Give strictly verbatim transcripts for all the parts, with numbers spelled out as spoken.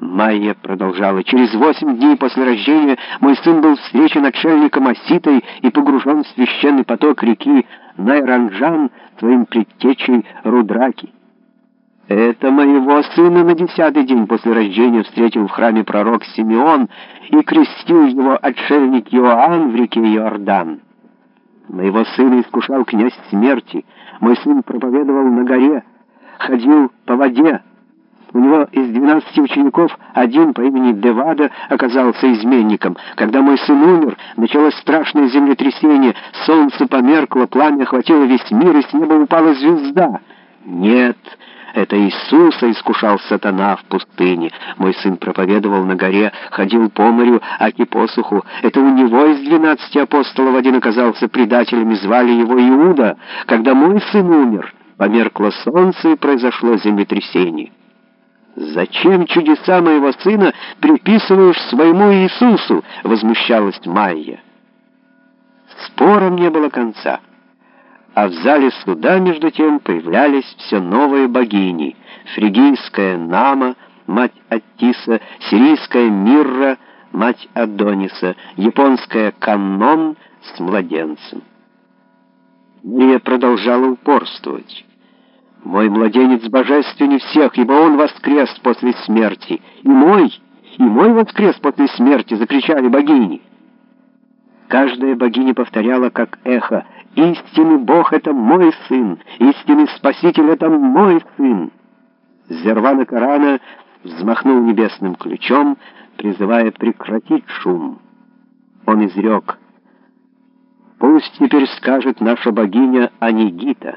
Майя продолжала. «Через восемь дней после рождения мой сын был встречен отшельником Оситой и погружен в священный поток реки Найранджан своим предтечей Рудраки. Это моего сына на десятый день после рождения встретил в храме пророк Симеон и крестил его отшельник Иоанн в реке Иордан. Моего сына искушал князь смерти. Мой сын проповедовал на горе, ходил по воде. У него из двенадцати учеников один по имени Девада оказался изменником. Когда мой сын умер, началось страшное землетрясение, солнце померкло, пламя охватило весь мир, и с неба упала звезда. Нет, это Иисуса искушал сатана в пустыне. Мой сын проповедовал на горе, ходил по морю, аки посуху. Это у него из двенадцати апостолов один оказался предателем, и звали его Иуда. Когда мой сын умер, померкло солнце, и произошло землетрясение. «Зачем чудеса моего сына приписываешь своему Иисусу?» — возмущалась Майя. Спором не было конца. А в зале суда, между тем, появлялись все новые богини. Фригийская Нама, мать Аттиса, сирийская Мирра, мать Адониса, японская Каннон с младенцем. Мария продолжала упорствовать. «Мой младенец божественней всех, ибо он воскрес после смерти. И мой, и мой воскрес после смерти!» — закричали богини. Каждая богиня повторяла, как эхо: «Истинный Бог — это мой сын! Истинный Спаситель — это мой сын!» Зервана Карана взмахнул небесным ключом, призывая прекратить шум. Он изрек: «Пусть теперь скажет наша богиня Анигита.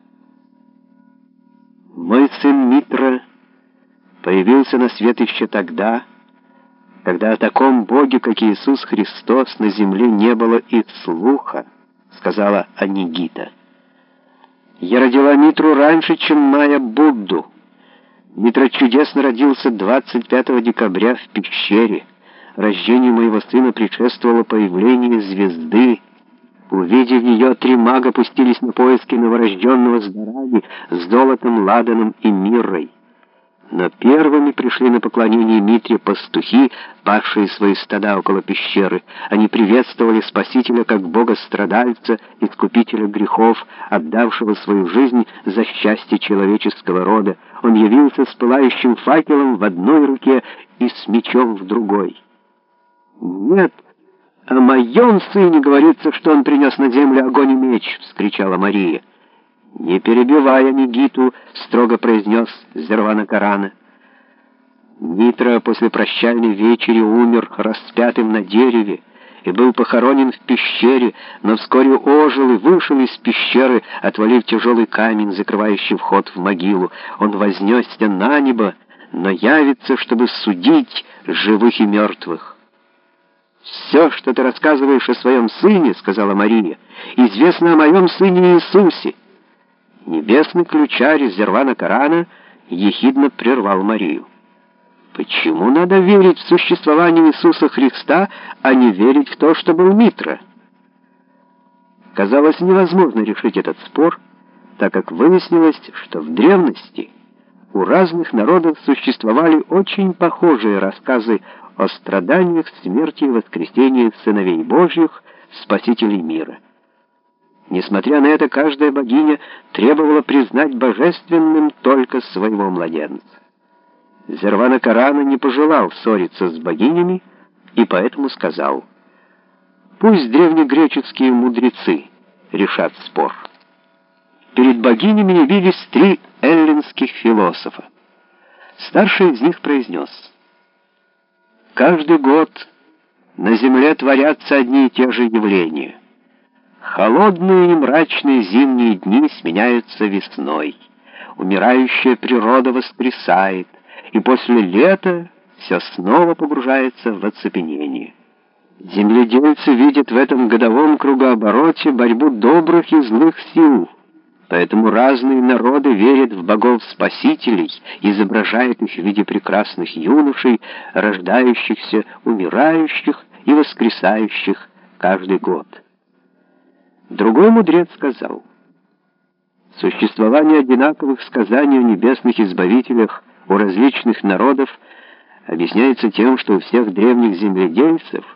Мой сын Митра появился на свет еще тогда, когда о таком Боге, как Иисус Христос, на земле не было и слуха», — сказала Анигита. «Я родила Митру раньше, чем Майя Будду. Митра чудесно родился двадцать пятого декабря в пещере. Рождению моего сына предшествовало появление звезды. Увидев ее, три мага пустились на поиски новорожденного с дарами, с золотом, ладаном и миррой. Но первыми пришли на поклонение Митре пастухи, пасшие свои стада около пещеры. Они приветствовали Спасителя как Бога-страдальца, искупителя грехов, отдавшего свою жизнь за счастье человеческого рода. Он явился с пылающим факелом в одной руке и с мечом в другой. «Нет, о моем сыне говорится, что он принес на землю огонь и меч!» — вскричала Мария. «Не перебивая Нигиту», — строго произнес Зервана Карана. Митра после прощальной вечери умер распятым на дереве и был похоронен в пещере, но вскоре ожил и вышел из пещеры, отвалив тяжелый камень, закрывающий вход в могилу. Он вознесся на небо, но явится, чтобы судить живых и мертвых. «Все, что ты рассказываешь о своем сыне, — сказала Мария, — известно о моем сыне Иисусе». Небесный ключарь Зервана Карана ехидно прервал Марию. «Почему надо верить в существование Иисуса Христа, а не верить в то, что был Митра?» Казалось невозможно решить этот спор, так как выяснилось, что в древности у разных народов существовали очень похожие рассказы о страданиях, смерти и воскресении сыновей Божьих, спасителей мира. Несмотря на это, каждая богиня требовала признать божественным только своего младенца. Зервана Карана не пожелал ссориться с богинями и поэтому сказал: «Пусть древнегреческие мудрецы решат спор». Перед богинями явились три эллинских философа. Старший из них произнес: «Каждый год на земле творятся одни и те же явления. Холодные и мрачные зимние дни сменяются весной. Умирающая природа воскресает, и после лета все снова погружается в оцепенение. Земледельцы видят в этом годовом кругообороте борьбу добрых и злых сил, поэтому разные народы верят в богов-спасителей, изображают их в виде прекрасных юношей, рождающихся, умирающих и воскресающих каждый год». Другой мудрец сказал: «Существование одинаковых сказаний о небесных избавителях у различных народов объясняется тем, что у всех древних земледельцев